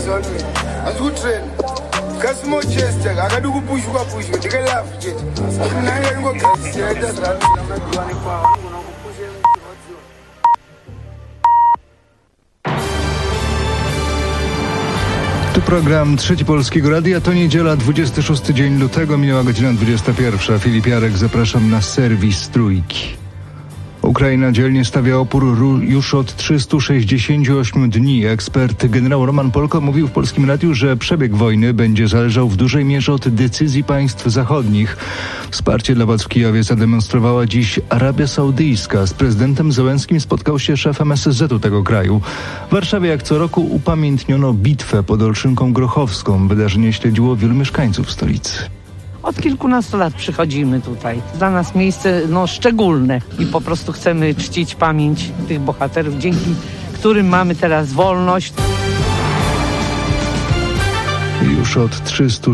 Tu program Trzeci Polskiego Radia. To niedziela, 26 dzień lutego, minęła godzina 21. Filip Jarek, zapraszam na serwis Trójki. Ukraina dzielnie stawia opór już od 368 dni. Ekspert generał Roman Polko mówił w Polskim Radiu, że przebieg wojny będzie zależał w dużej mierze od decyzji państw zachodnich. Wsparcie dla władz w Kijowie zademonstrowała dziś Arabia Saudyjska. Z prezydentem Zełenskim spotkał się szef MSZ-u tego kraju. W Warszawie jak co roku upamiętniono bitwę pod Olszynką Grochowską. Wydarzenie śledziło wielu mieszkańców stolicy. Od kilkunastu lat przychodzimy tutaj. Dla nas miejsce szczególne i po prostu chcemy czcić pamięć tych bohaterów, dzięki którym mamy teraz wolność. Już od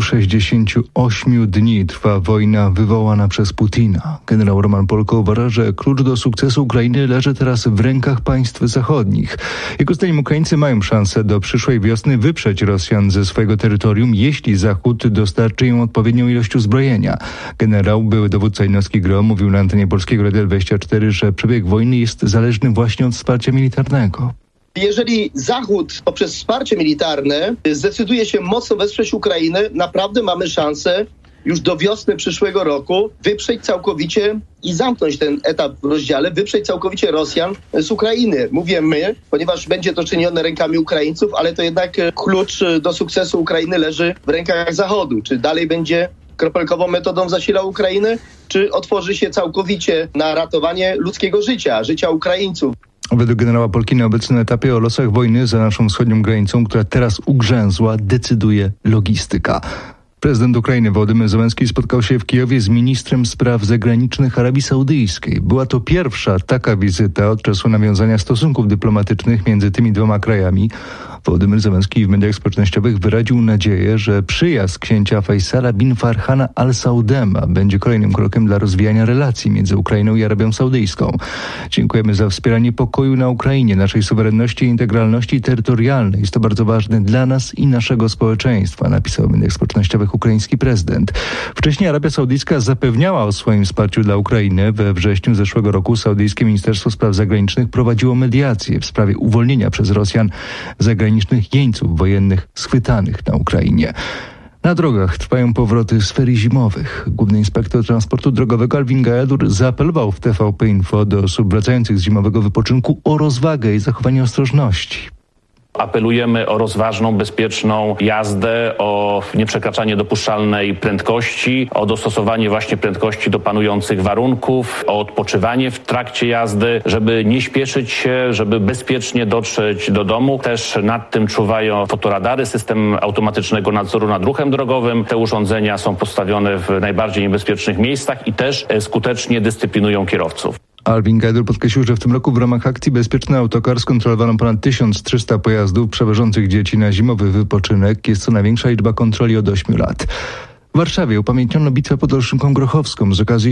368 dni trwa wojna wywołana przez Putina. Generał Roman Polko uważa, że klucz do sukcesu Ukrainy leży teraz w rękach państw zachodnich. Jego zdaniem Ukraińcy mają szansę do przyszłej wiosny wyprzeć Rosjan ze swojego terytorium, jeśli Zachód dostarczy im odpowiednią ilość uzbrojenia. Generał, były dowódca jednostki GRO, mówił na antenie Polskiego Radia 24, że przebieg wojny jest zależny właśnie od wsparcia militarnego. Jeżeli Zachód poprzez wsparcie militarne zdecyduje się mocno wesprzeć Ukrainę, naprawdę mamy szansę już do wiosny przyszłego roku wyprzeć całkowicie i zamknąć ten etap w rozdziale, wyprzeć całkowicie Rosjan z Ukrainy. Mówię my, ponieważ będzie to czynione rękami Ukraińców, ale to jednak klucz do sukcesu Ukrainy leży w rękach Zachodu. Czy dalej będzie kropelkową metodą zasilał Ukrainę, czy otworzy się całkowicie na ratowanie ludzkiego życia Ukraińców. Według generała Polki na obecnym etapie o losach wojny za naszą wschodnią granicą, która teraz ugrzęzła, decyduje logistyka. Prezydent Ukrainy Wołodymyr Zełenski spotkał się w Kijowie z ministrem spraw zagranicznych Arabii Saudyjskiej. Była to pierwsza taka wizyta od czasu nawiązania stosunków dyplomatycznych między tymi dwoma krajami. Wołodymyr Zełenski w mediach społecznościowych wyraził nadzieję, że przyjazd księcia Faisala bin Farhana al-Saudema będzie kolejnym krokiem dla rozwijania relacji między Ukrainą i Arabią Saudyjską. Dziękujemy za wspieranie pokoju na Ukrainie, naszej suwerenności i integralności terytorialnej. Jest to bardzo ważne dla nas i naszego społeczeństwa, napisał w mediach społecznościowych ukraiński prezydent. Wcześniej Arabia Saudyjska zapewniała o swoim wsparciu dla Ukrainy. We wrześniu zeszłego roku Saudyjskie Ministerstwo Spraw Zagranicznych prowadziło mediację w sprawie uwolnienia przez Rosjan zagranicznych jeńców wojennych schwytanych na Ukrainie. Na drogach trwają powroty z ferii zimowych. Główny inspektor transportu drogowego Alvin Gajadur zaapelował w TVP Info do osób wracających z zimowego wypoczynku o rozwagę i zachowanie ostrożności. Apelujemy o rozważną, bezpieczną jazdę, o nieprzekraczanie dopuszczalnej prędkości, o dostosowanie właśnie prędkości do panujących warunków, o odpoczywanie w trakcie jazdy, żeby nie śpieszyć się, żeby bezpiecznie dotrzeć do domu. Też nad tym czuwają fotoradary, system automatycznego nadzoru nad ruchem drogowym. Te urządzenia są postawione w najbardziej niebezpiecznych miejscach i też skutecznie dyscyplinują kierowców. Alvin Gajadur podkreślił, że w tym roku w ramach akcji Bezpieczny Autokar skontrolowano ponad 1300 pojazdów przewożących dzieci na zimowy wypoczynek. Jest to największa liczba kontroli od 8 lat. W Warszawie upamiętniono bitwę pod Olszynką Grochowską z okazji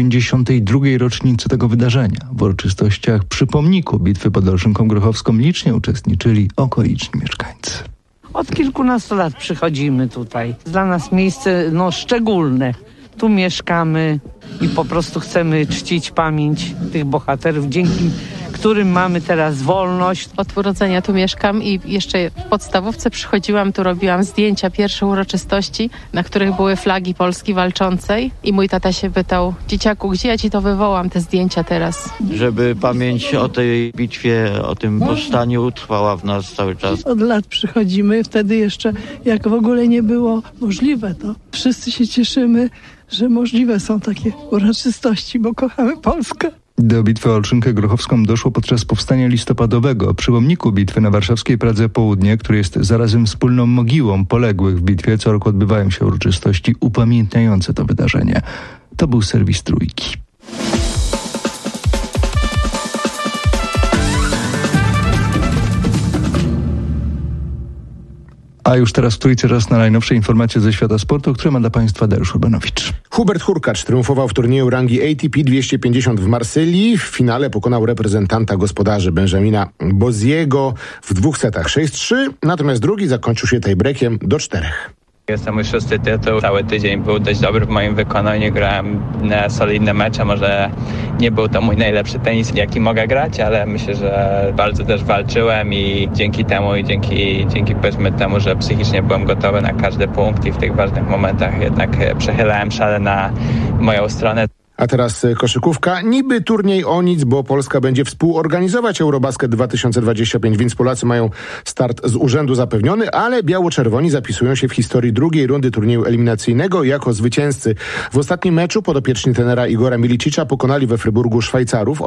192. rocznicy tego wydarzenia. W uroczystościach przy pomniku bitwy pod Olszynką Grochowską licznie uczestniczyli okoliczni mieszkańcy. Od kilkunastu lat przychodzimy tutaj. Dla nas miejsce szczególne. Tu mieszkamy i po prostu chcemy czcić pamięć tych bohaterów, dzięki którym mamy teraz wolność. Od urodzenia tu mieszkam i jeszcze w podstawówce przychodziłam, tu robiłam zdjęcia, pierwsze uroczystości, na których były flagi Polski walczącej i mój tata się pytał: dzieciaku, gdzie ja ci to wywołam, te zdjęcia teraz? Żeby pamięć o tej bitwie, o tym powstaniu trwała w nas cały czas. Od lat przychodzimy, wtedy jeszcze jak w ogóle nie było możliwe to. Wszyscy się cieszymy, że możliwe są takie uroczystości, bo kochamy Polskę. Do bitwy o Olszynkę Grochowską doszło podczas powstania listopadowego. Przy pomniku bitwy na warszawskiej Pradze Południe, który jest zarazem wspólną mogiłą poległych w bitwie, co roku odbywają się uroczystości upamiętniające to wydarzenie. To był serwis Trójki. A już teraz w Trójce czas na najnowsze informacje ze świata sportu, które ma dla Państwa Dariusz Urbanowicz. Hubert Hurkacz triumfował w turnieju rangi ATP 250 w Marsylii. W finale pokonał reprezentanta gospodarzy Benjamina Boziego w 2 setach 6-3, natomiast drugi zakończył się tiebreakiem do 4. Jest to mój 6. tytuł. Cały tydzień był dość dobry w moim wykonaniu. Grałem na solidne mecze. Może nie był to mój najlepszy tenis, jaki mogę grać, ale myślę, że bardzo też walczyłem i dzięki temu i dzięki powiedzmy temu, że psychicznie byłem gotowy na każdy punkt i w tych ważnych momentach jednak przechylałem szale na moją stronę. A teraz koszykówka. Niby turniej o nic, bo Polska będzie współorganizować Eurobasket 2025, więc Polacy mają start z urzędu zapewniony, ale biało-czerwoni zapisują się w historii drugiej rundy turnieju eliminacyjnego jako zwycięzcy. W ostatnim meczu podopieczni trenera Igora Milicicza pokonali we Fryburgu Szwajcarów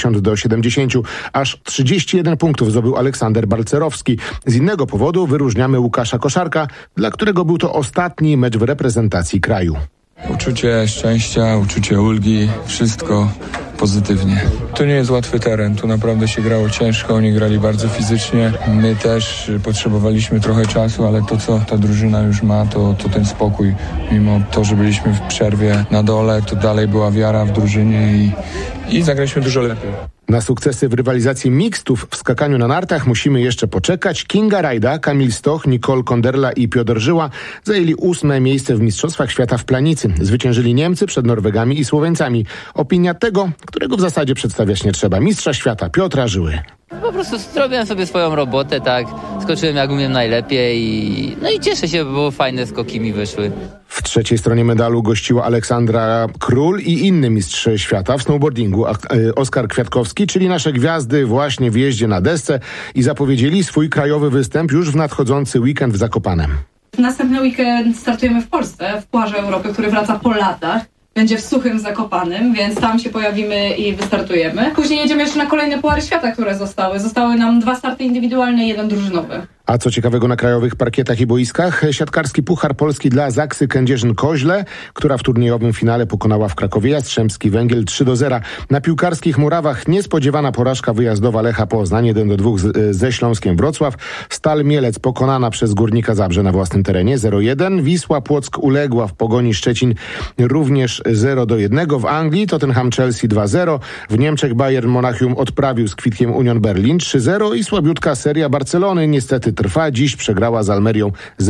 80-70. Aż 31 punktów zdobył Aleksander Balcerowski. Z innego powodu wyróżniamy Łukasza Koszarka, dla którego był to ostatni mecz w reprezentacji kraju. Uczucie szczęścia, uczucie ulgi, wszystko pozytywnie. To nie jest łatwy teren, tu naprawdę się grało ciężko, oni grali bardzo fizycznie. My też potrzebowaliśmy trochę czasu, ale to co ta drużyna już ma, to ten spokój. Mimo to, że byliśmy w przerwie na dole, to dalej była wiara w drużynie i zagraliśmy dużo lepiej. Na sukcesy w rywalizacji mixtów w skakaniu na nartach musimy jeszcze poczekać. Kinga Rajda, Kamil Stoch, Nicole Konderla i Piotr Żyła zajęli 8. miejsce w Mistrzostwach Świata w planicy. Zwyciężyli Niemcy przed Norwegami i Słoweńcami. Opinia tego, którego w zasadzie przedstawiać nie trzeba. Mistrza świata Piotra Żyły. Po prostu zrobiłem sobie swoją robotę, tak. Skoczyłem jak umiem najlepiej i cieszę się, bo fajne skoki mi wyszły. W trzeciej stronie medalu gościła Aleksandra Król i inny mistrz świata w snowboardingu, Oskar Kwiatkowski, czyli nasze gwiazdy właśnie w jeździe na desce i zapowiedzieli swój krajowy występ już w nadchodzący weekend w Zakopanem. Następny weekend startujemy w Polsce, w Pucharze Europy, który wraca po latach. Będzie w Suchym Zakopanem, więc tam się pojawimy i wystartujemy. Później jedziemy jeszcze na kolejne Puchary Świata, które zostały. Zostały nam 2 starty indywidualne i 1 drużynowy. A co ciekawego na krajowych parkietach i boiskach? Siatkarski Puchar Polski dla Zaksy Kędzierzyn-Koźle, która w turniejowym finale pokonała w Krakowie Jastrzębski Węgiel 3-0. Na piłkarskich murawach niespodziewana porażka wyjazdowa Lecha Poznań 1-2 ze Śląskiem Wrocław. Stal Mielec pokonana przez Górnika Zabrze na własnym terenie 0-1. Wisła Płock uległa w Pogoni Szczecin również 0-1. W Anglii Tottenham Chelsea 2-0. W Niemczech Bayern Monachium odprawił z Kwitkiem Union Berlin 3-0 i słabiutka seria Barcelony niestety trwa. Dziś przegrała z Almerią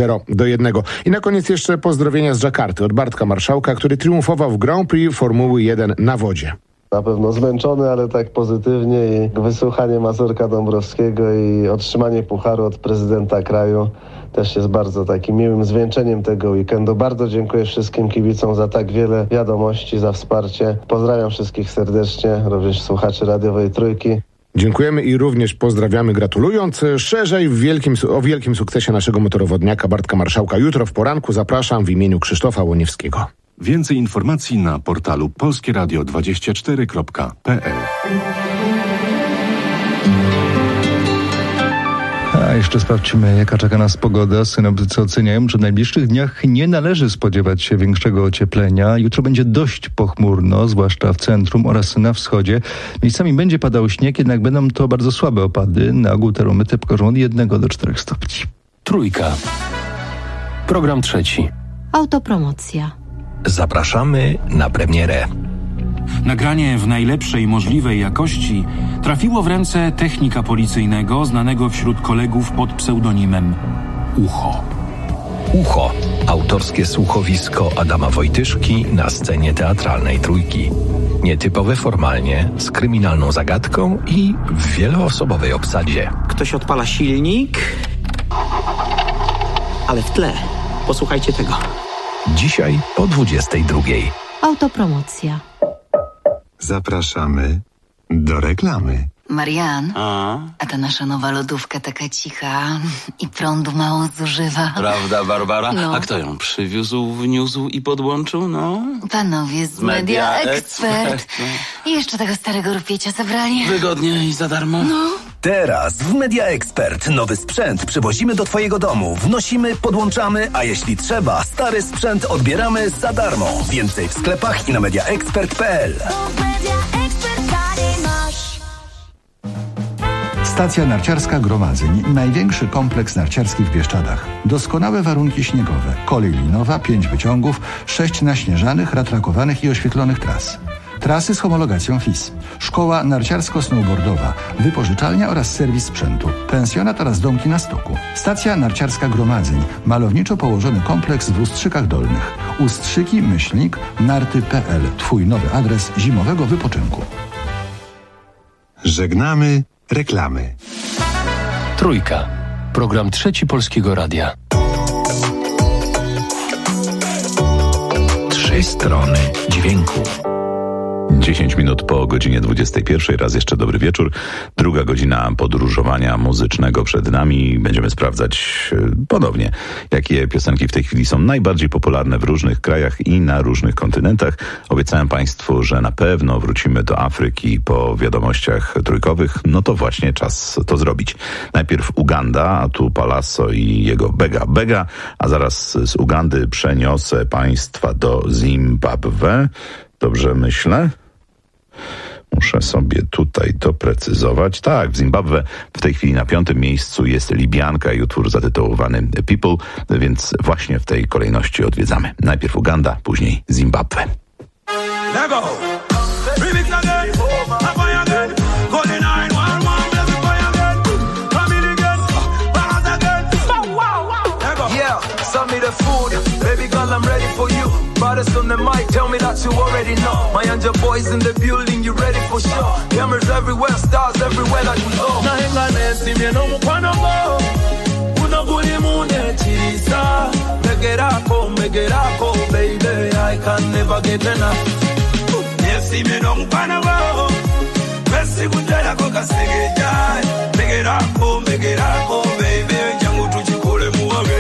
0-1. I na koniec jeszcze pozdrowienia z Dżakarty od Bartka Marszałka, który triumfował w Grand Prix Formuły 1 na wodzie. Na pewno zmęczony, ale tak pozytywnie i wysłuchanie Mazurka Dąbrowskiego i otrzymanie pucharu od prezydenta kraju też jest bardzo takim miłym zwieńczeniem tego weekendu. Bardzo dziękuję wszystkim kibicom za tak wiele wiadomości, za wsparcie. Pozdrawiam wszystkich serdecznie, również słuchaczy radiowej Trójki. Dziękujemy i również pozdrawiamy, gratulując. Szerzej o wielkim sukcesie naszego motorowodniaka Bartka Marszałka jutro w poranku zapraszam w imieniu Krzysztofa Łoniewskiego. Więcej informacji na portalu polskieradio24.pl. A jeszcze sprawdźmy, jaka czeka nas pogoda. Synoptycy oceniają, że w najbliższych dniach nie należy spodziewać się większego ocieplenia. Jutro będzie dość pochmurno, zwłaszcza w centrum oraz na wschodzie. Miejscami będzie padał śnieg, jednak będą to bardzo słabe opady. Na ogół termometry pokażą od 1 do 4 stopni. Trójka. Program trzeci. Autopromocja. Zapraszamy na premierę. Nagranie w najlepszej możliwej jakości trafiło w ręce technika policyjnego znanego wśród kolegów pod pseudonimem Ucho. Ucho. Autorskie słuchowisko Adama Wojtyszki na scenie teatralnej Trójki. Nietypowe formalnie, z kryminalną zagadką i w wieloosobowej obsadzie. Ktoś odpala silnik, ale w tle. Posłuchajcie tego. Dzisiaj o 22:00. Autopromocja. Zapraszamy do reklamy. Marian, a ta nasza nowa lodówka taka cicha i prądu mało zużywa. Prawda, Barbara? No. A kto ją przywiózł, wniósł i podłączył, no? Panowie z Media Expert. I jeszcze tego starego rupiecia zabrali. Wygodnie i za darmo. No. Teraz w Media Expert nowy sprzęt przywozimy do twojego domu. Wnosimy, podłączamy, a jeśli trzeba, stary sprzęt odbieramy za darmo. Więcej w sklepach i na mediaexpert.pl. Stacja narciarska Gromadzeń, największy kompleks narciarski w Bieszczadach. Doskonałe warunki śniegowe, kolej linowa, 5 wyciągów, 6 naśnieżanych, ratrakowanych i oświetlonych tras. Trasy z homologacją FIS. Szkoła narciarsko-snowboardowa, wypożyczalnia oraz serwis sprzętu. Pensjonat oraz domki na stoku. Stacja narciarska Gromadzeń. Malowniczo położony kompleks w Ustrzykach Dolnych. Ustrzyki-narty.pl. Twój nowy adres zimowego wypoczynku. Żegnamy reklamy. Trójka. Program Trzeci Polskiego Radia. 3 strony dźwięku. 10 minut po godzinie 21. Raz jeszcze dobry wieczór. Druga godzina podróżowania muzycznego przed nami. Będziemy sprawdzać ponownie, jakie piosenki w tej chwili są najbardziej popularne w różnych krajach i na różnych kontynentach. Obiecałem Państwu, że na pewno wrócimy do Afryki po wiadomościach trójkowych. No to właśnie czas to zrobić. Najpierw Uganda, a tu Palaso i jego Bega Bega, a zaraz z Ugandy przeniosę Państwa do Zimbabwe. Dobrze myślę? Muszę sobie tutaj doprecyzować. Tak, w Zimbabwe w tej chwili na 5. miejscu jest Libianka i utwór zatytułowany People, więc właśnie w tej kolejności odwiedzamy. Najpierw Uganda, później Zimbabwe. I'm ready for you. Baddest on the mic, tell me that you already know. My and your boys in the building, you ready for sure. Cameras everywhere, stars everywhere that we go. Nahenga nesi mieno mkwano mo. Unaguli mune chisa. Megerako, baby, I can never get enough. Nesi mieno mkwano mo. Besi kujaya koka segejai. Megerako, baby, jangu tuchikule muwage.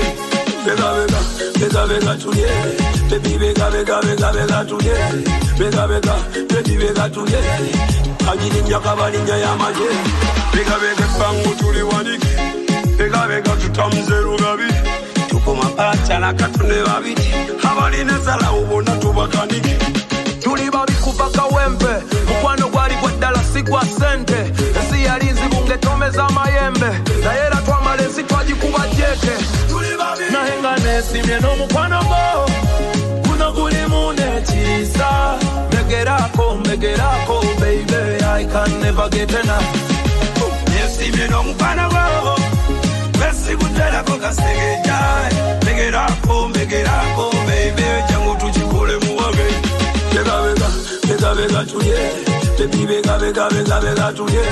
Bega tuye, baby bega tuye, bega tuye, ajini nyakabali nyayamaje, bega bangu tuli waniki, bega tutamzeru gabi, tuko mapacha na katunde babiti, habali nezala ubona tubakaniki, tuli babi kupaka wempe, mukwano gwali gwedala sigwa sente, esi yalinzi bunge tomeza mayembe, na yera twamalezi twajikuba jeke, nahenga nesi mieno mukwano go kuno guli mune chisa megerako baby I can never get enough nesi mieno mukwano go besi kujela koka segejai megerako baby jangu tuchikule muwage bega tuye baby bega tuye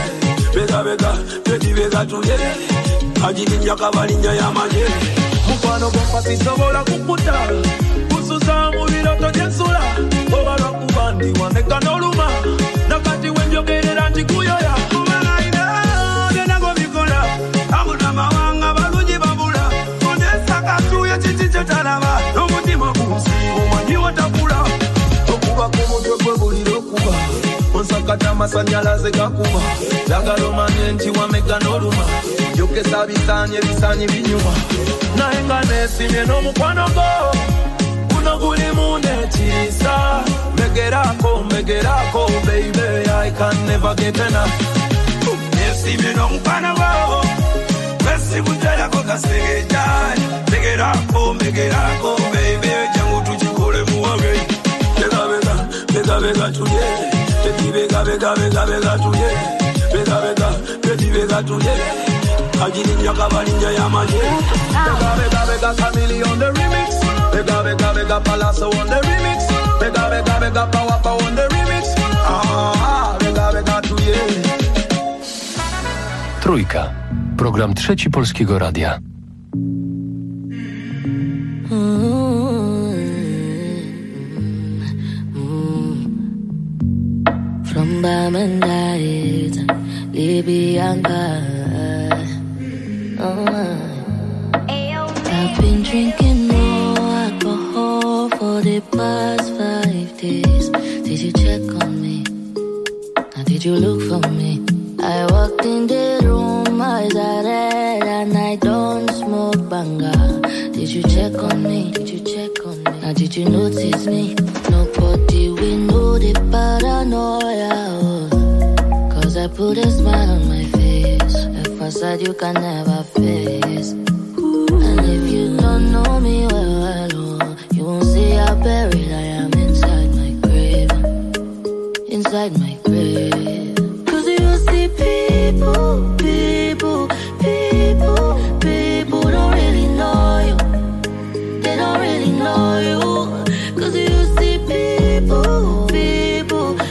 bega tuye ajini nyakabali nyayamaje Mufano bompasi sobola kukuta Kususa mubiro tojensula Obala kubandi waneka noluma Nakati wenjogerera njikuyoya Kumala ina Denago mikola Abuna mawanga balunji babula Kondesa katuye chichiche talaba Nomutima kumsi umanyi watakula Okuba kumutwe kwe buliro kuba Onsakata masanyalaze gakuba Dagalo manenti wameka noluma Yoke sabisanye binyuma Nahenga nesi mieno mukwano go Kuno guli mune chisa Megerako baby I can never get enough Nesi mieno mukwano go Besi kujaya koka segejai Megerako baby jangu tuchikule muwage Bega tuye Baby bega tuye Bega tuye Ajini nyakabali nyayamaje Bega family on the remix Bega Palaso on the remix Bega Pawapa on the remix Bega tuye Trójka. Program Trzeci Polskiego Radia. From Bamandait, Libyanka I've been drinking more alcohol for the past 5 days. Did you check on me? Or did you look for me? I walked in the room, eyes are red, and I don't smoke banga. Did you check on me? Or did you notice me? Nobody will know the paranoia. Cause I I put a smile on my face. A facade you can never face. And if you don't know me well, you won't see how buried I am inside my grave. Inside my grave. 'Cause you see people don't really know you. They don't really know you. 'Cause you see people, they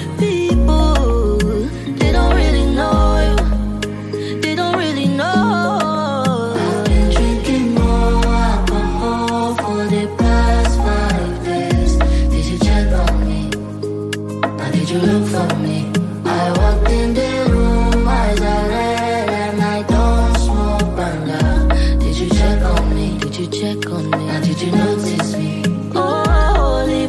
don't really know you. They don't really know. I've been drinking more alcohol for the past 5 days. Did you check on me? Or did you look for me? I walked in the room, eyes are red, and I don't smoke banga. Did you check on me? Did you check on me? Or did you notice me? Oh, Holy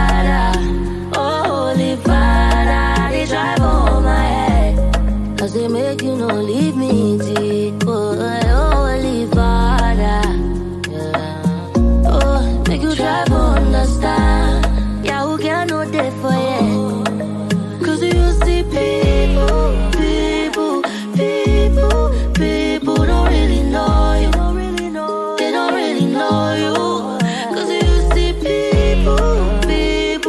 Father, they drive on my head. 'Cause they make you no leave me deep. Oh, Holy Father, yeah. Oh, make you try to understand. Yeah, who can know that for you? 'Cause you see people don't really know you. They don't really know you. 'Cause you see people, they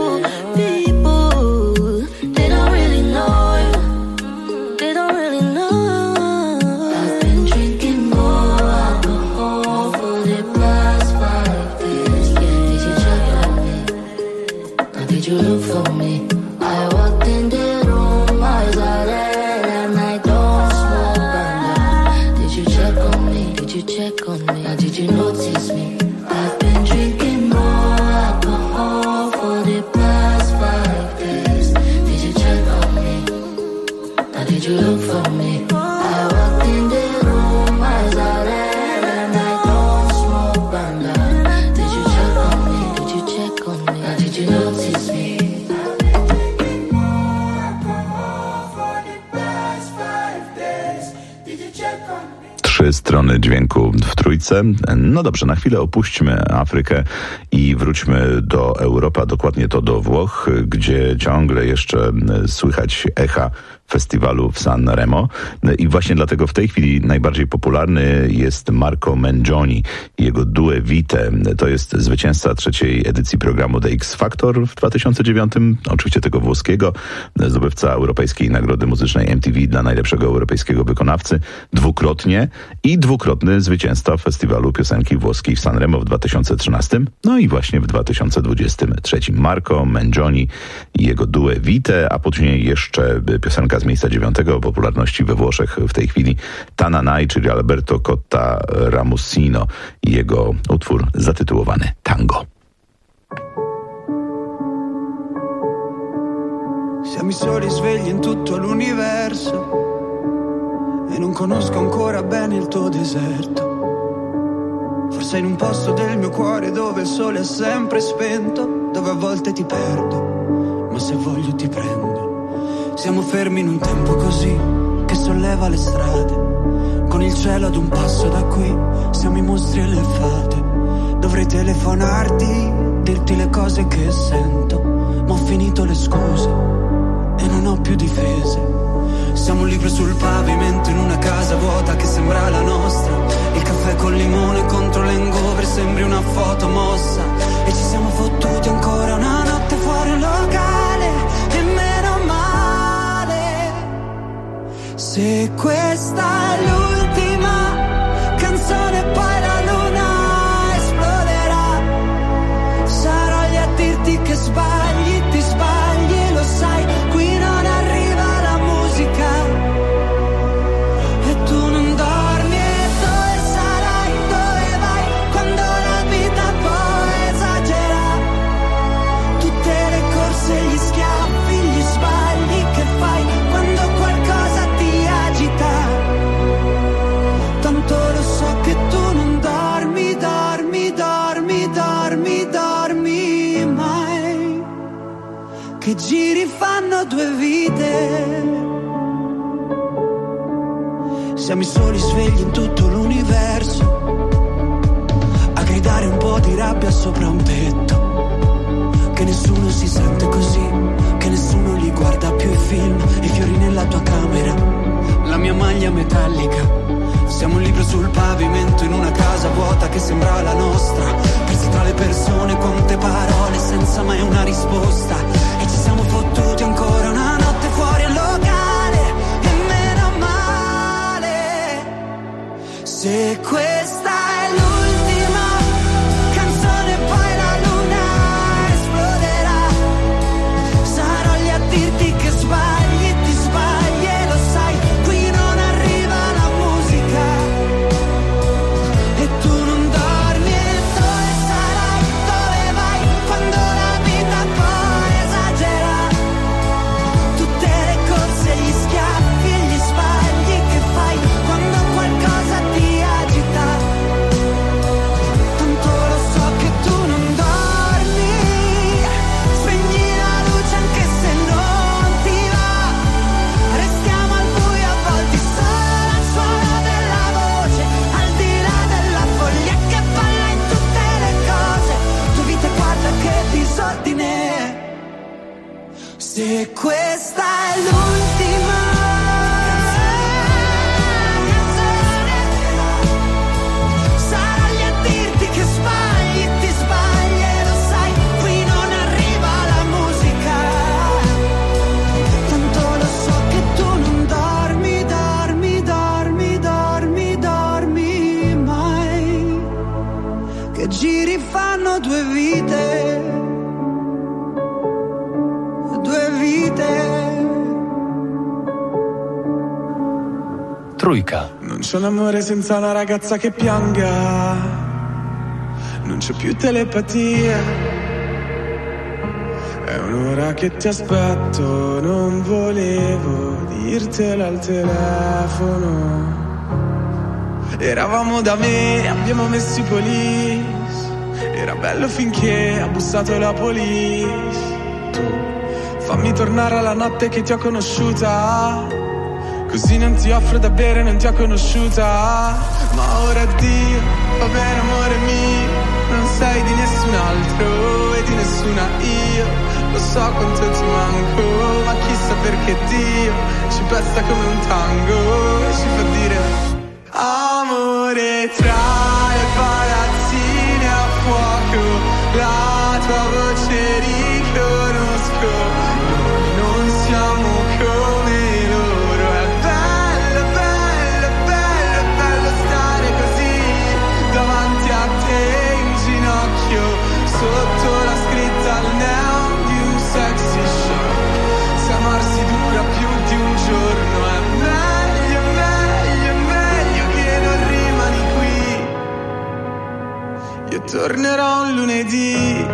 don't really know you. They don't really know. I've been drinking more alcohol for the past 5 days. Did you check on me? Or did you look for me? I walked in the room, eyes are red, and I don't smoke banga. Did you check on me? Did you check on me? Or did you notice me? I've been drinking more alcohol for the past 5 days. Did you check on me? Or did you look for me? I walked in the room, eyes are red, and I don't smoke banga. Did you check on me? Did you check on me? Or did you notice me? 3 strony dźwięku w trójce. No dobrze, na chwilę opuśćmy Afrykę i wróćmy do Europy, a dokładnie to do Włoch, gdzie ciągle jeszcze słychać echa festiwalu w Sanremo. I właśnie dlatego w tej chwili najbardziej popularny jest Marco Mengoni i jego Due Vite. To jest zwycięzca 3. edycji programu The X Factor w 2009, oczywiście tego włoskiego, zdobywca Europejskiej Nagrody Muzycznej MTV dla najlepszego europejskiego wykonawcy dwukrotnie i dwukrotny zwycięzca festiwalu piosenki włoskiej w Sanremo w 2013, no i właśnie w 2023. Marco Mengoni i jego Due Vite, a później jeszcze piosenka z miejsca 9 o popularności we Włoszech w tej chwili Tananai, czyli Alberto Cotta Ramusino i jego utwór zatytułowany Tango. Siamo i soli svegli in tutto l'universo e non conosco ancora bene il tuo deserto. Forse in un posto del mio cuore dove il sole è sempre spento, dove a volte ti perdo, ma se voglio ti prendo. Siamo fermi in un tempo così che solleva le strade, con il cielo ad un passo da qui, siamo i mostri e le fate. Dovrei telefonarti, dirti le cose che sento, ma ho finito le scuse e non ho più difese. Siamo un libro sul pavimento in una casa vuota che sembra la nostra. Il caffè col limone contro l'hangover sembri una foto mossa. E ci siamo fottuti ancora una notte fuori un locale, e meno male. Se questa è l'ultima canzone poi la luna esploderà, sarò lì a dirti che sbagli, ti sbagli, lo sai, qui non arriva la musica e tu non dormi. E dove sarai, dove vai, quando la vita poi esagera, tutte le corse, gli schiaffi, gli sbagli che fai quando qualcosa ti agita. Tanto lo so che tu non dormi, dormi, dormi, dormi, dormi mai, che giri fanno 2 vite. Siamo i soli svegli in tutto l'universo, a gridare un po' di rabbia sopra un tetto. Che nessuno si sente così, che nessuno li guarda più i film, i fiori nella nella tua camera, la mia maglia metallica. Siamo un libro sul pavimento in una casa vuota che sembra la nostra, persi tra le persone, quante parole senza mai una risposta. E ci siamo fottuti ancora una notte fuori al locale, e meno male. Se questa è l'ultima canzone poi la luna esploderà, sarò lì a dirti che sbagli, ti sbagli e lo sai. Qui non arriva la musica e tu non dormi. E dove sarai, dove vai, quando la vita poi esagera? Tutte le corse, gli schiaffi e gli sbagli che fai quando qualcosa ti agita. Tanto lo so che tu non dormi. Spegni la luce anche se non ti va. Restiamo al buio avvolti solo al suono della voce, al di là della foglia che balla in tutte le cose. Tua vita guarda che disordine. Se questa è l'ultima sarà lì a dirti che sbagli, ti sbagli e lo sai. Qui non arriva la musica, tanto lo so che tu non dormi, dormi, dormi, dormi, dormi mai. Che giri fanno due vite, due vite. Trójka. Non c'è un amore senza una ragazza che pianga, non c'è più telepatia. È un'ora che ti aspetto, non volevo dirtelo al telefono. Eravamo da me, abbiamo messo i police. Era bello finché ha bussato la police. Tu fammi tornare alla notte che ti ho conosciuta, così non ti offro da bere, non ti ho conosciuta. Ma ora addio, va bene amore mio, non sei di nessun altro e di nessuna io. Lo so quanto ti manco, ma chissà perché Dio ci pesta come un tango e ci fa dire amore tra le palazzine a fuoco. La tua voce riconosco, noi non siamo come loro. È bello, bello, bello, bello stare così davanti a te in ginocchio, sotto la scritta al neon di un sexy show. Se amarsi dura più di un giorno è meglio, meglio, meglio che non rimani qui. Io tornerò un lunedì.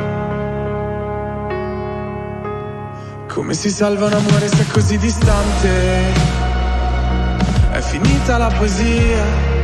Come si salva un amore se è così distante? È finita la poesia.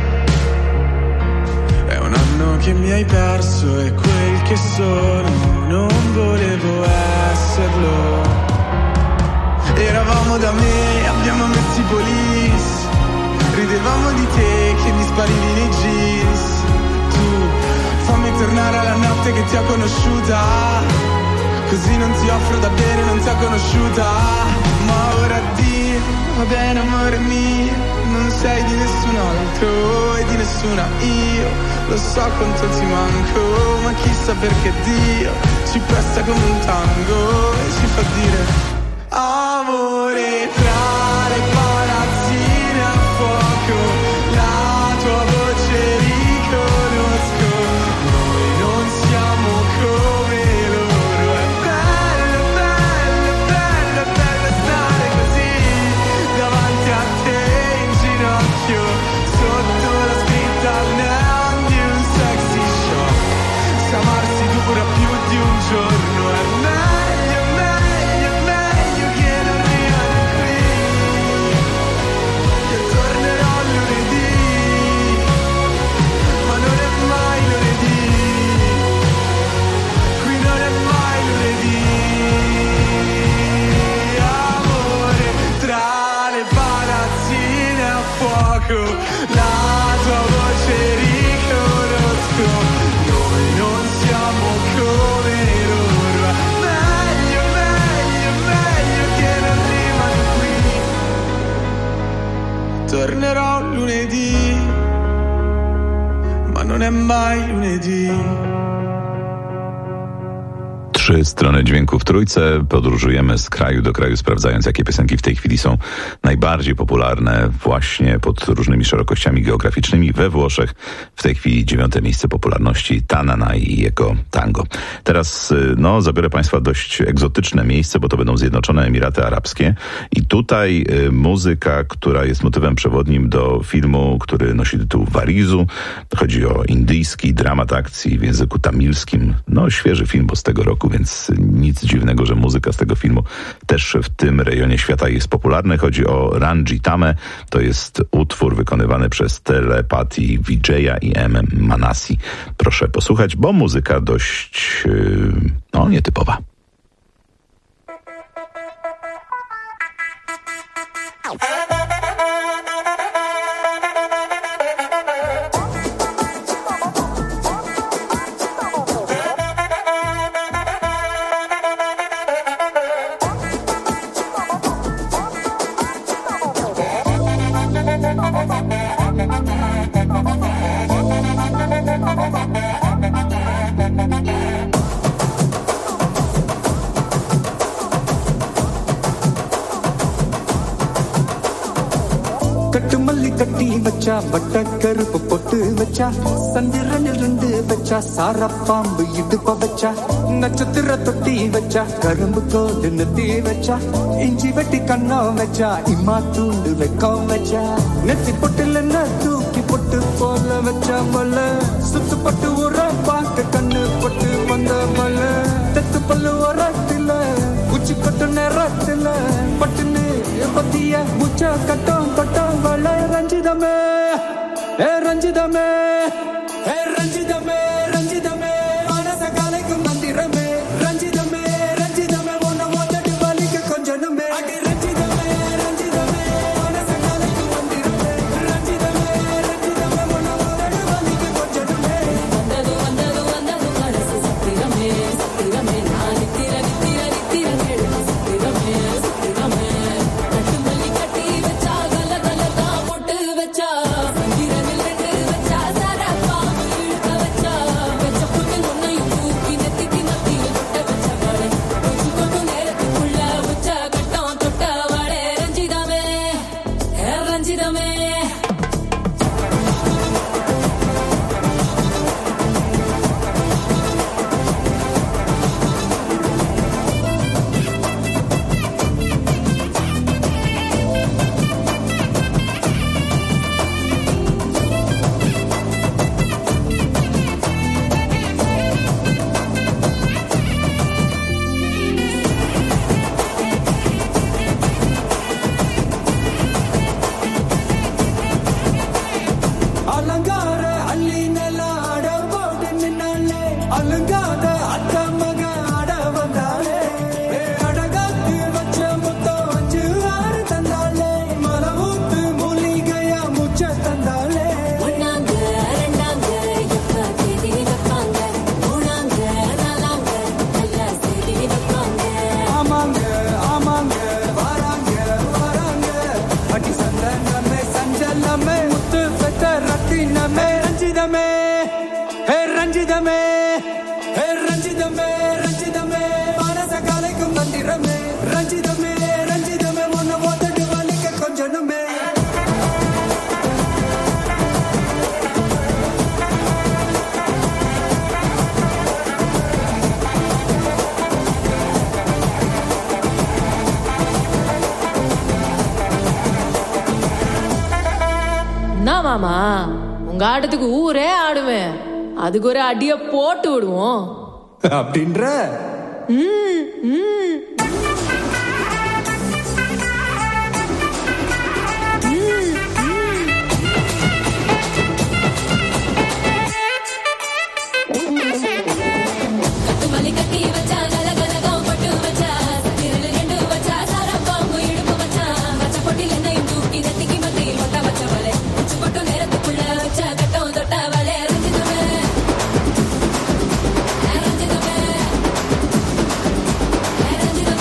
È un anno che mi hai perso e quel che sono non volevo esserlo. Eravamo da me, abbiamo messo i police. Ridevamo di te che mi sparivi nei jeans. Tu fammi tornare alla notte che ti ho conosciuta, così non ti offro da bere, non ti ho conosciuta. Ma ora addio, va bene amore mio, non sei di nessun altro e di nessuna io. Lo so quanto ti manco, ma chissà perché Dio ci pesta come un tango e ci fa dire amore tra le palazzine a fuoco. La tua voce riconosco, noi non siamo come loro. È bello, bello, bello, bello stare così davanti a te in ginocchio, sotto la scritta al neon di un sexy show. Se amarsi dura più di un giorno è meglio, meglio, meglio che non rimani qui. non è mai lunedì. 3 strony dźwięku w trójce. Podróżujemy z kraju do kraju, sprawdzając, jakie piosenki w tej chwili są najbardziej popularne właśnie pod różnymi szerokościami geograficznymi. We Włoszech w tej chwili 9. miejsce popularności Tanana i jego tango. Teraz zabiorę Państwa dość egzotyczne miejsce, bo to będą Zjednoczone Emiraty Arabskie. I tutaj muzyka, która jest motywem przewodnim do filmu, który nosi tytuł Warizu. Chodzi o indyjski dramat akcji w języku tamilskim. Świeży film, bo z tego roku, więc nic dziwnego, że muzyka z tego filmu też w tym rejonie świata jest popularna. Chodzi o Ranjitame. To jest utwór wykonywany przez Telepati Vijaya i M. Manasi. Proszę posłuchać, bo muzyka dość nietypowa. வச்சா வட்ட கருப்பு பொட்டு வச்சா சந்திரனில் 2 வச்சா சார பாம்பு இடுப்ப வச்சா நட்சத்திர தொட்டி வச்சா கரும்பு கோடு நெத்தி வச்சா இஞ்சி வெட்டி கண்ணம் வச்சா இம்மா தூண்டு வெக்கம் வச்சா நெத்தி பொட்டுல தூக்கி பொட்டு போல வச்சா மல சுத்து பட்டு உர பார்க்க கண்ணு பொட்டு வந்த மல தெத்து பல்லு உரத்துல உச்சி கொட்டு நேரத்துல பட்டுன்னு பத்திய முச்ச கட்டம் கட்டம் வள ரஞ்சிதமே ஏ ரஞ்சிதமே ஏ ரஞ்சிதமே ரஞ்சிதமே மனச கலைக்கும் மந்திரமே ரஞ்சிதமே ரஞ்சிதமே ஒன்ன ஓட்டட்டு வலிக்க கொஞ்சனுமே அடி ரஞ்சிதமே ரஞ்சிதமே மனச கலைக்கும் மந்திரமே ரஞ்சிதமே ரஞ்சிதமே ஒன்ன ஓட்டட்டு வலிக்க கொஞ்சனுமே வந்தது வந்தது வந்தது மனசு சத்திரமே சத்திரமே நான் நித்திர நித்திர நித்திர கேடு சத்திரமே சத்திரமே கட்டு மல்லி கட்டி வச்சா கல கல தான் போட்டு வச்சா மாமா உங்க ஆட்டத்துக்கு ஊரே ஆடுவேன், அதுக்கு ஒரு அடிய போட்டு விடுவோம் அப்படின்ற. ரஞ்சிதமே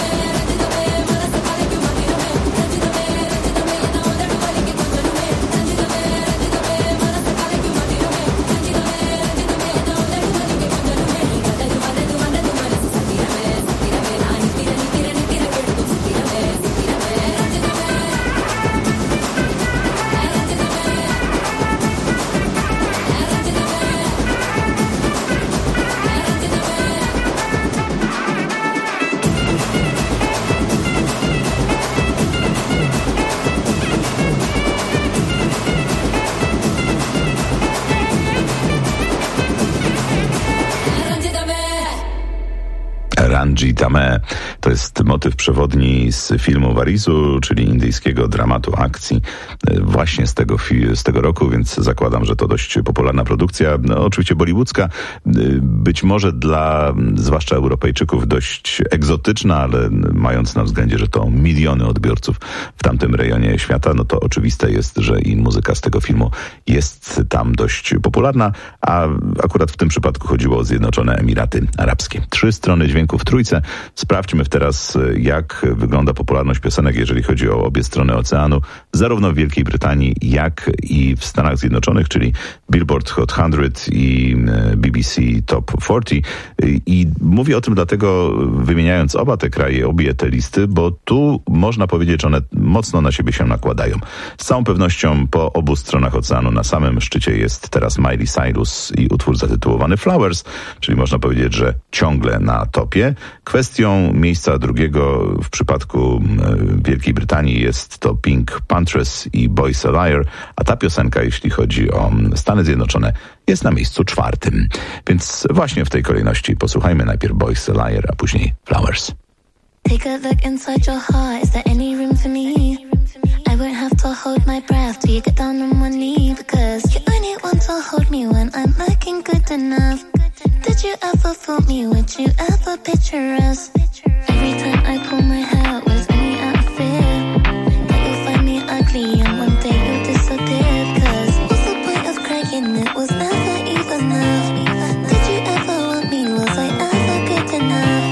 Ganji Tame. To jest motyw przewodni z filmu Varisu, czyli indyjskiego dramatu akcji właśnie z tego roku, więc zakładam, że to dość popularna produkcja. No, oczywiście bollywoodzka, być może dla zwłaszcza Europejczyków dość egzotyczna, ale mając na względzie, że to miliony odbiorców w tamtym rejonie świata, no to oczywiste jest, że i muzyka z tego filmu jest tam dość popularna, a akurat w tym przypadku chodziło o Zjednoczone Emiraty Arabskie. 3 strony dźwięku w trójce. Sprawdźmy teraz, jak wygląda popularność piosenek, jeżeli chodzi o obie strony oceanu, zarówno w Wielkiej Brytanii, jak i w Stanach Zjednoczonych, czyli Billboard Hot 100 i BBC Top 40. I mówię o tym dlatego, wymieniając oba te kraje, obie te listy, bo tu można powiedzieć, że one mocno na siebie się nakładają. Z całą pewnością po obu stronach oceanu na samym szczycie jest teraz Miley Cyrus i utwór zatytułowany Flowers, czyli można powiedzieć, że ciągle na topie. Kwestią miejsca drugiego w przypadku Wielkiej Brytanii jest to Pink Panthers i Boys a Liar, a ta piosenka, jeśli chodzi o Stany Zjednoczone, jest na miejscu 4. Więc właśnie w tej kolejności posłuchajmy najpierw Boys a Liar, a później Flowers. Take a look inside your heart, is there any room for me? I won't have to hold my breath till you get down on one knee, because you only want to hold me when I'm looking good enough. Did you ever fool me? Would you ever picture us? Every time I pull my hair out was only out of fear that you'll find me ugly and one day you'll disappear, because what's the point of crying? It was never even enough. Did you ever want me? Was I ever good enough?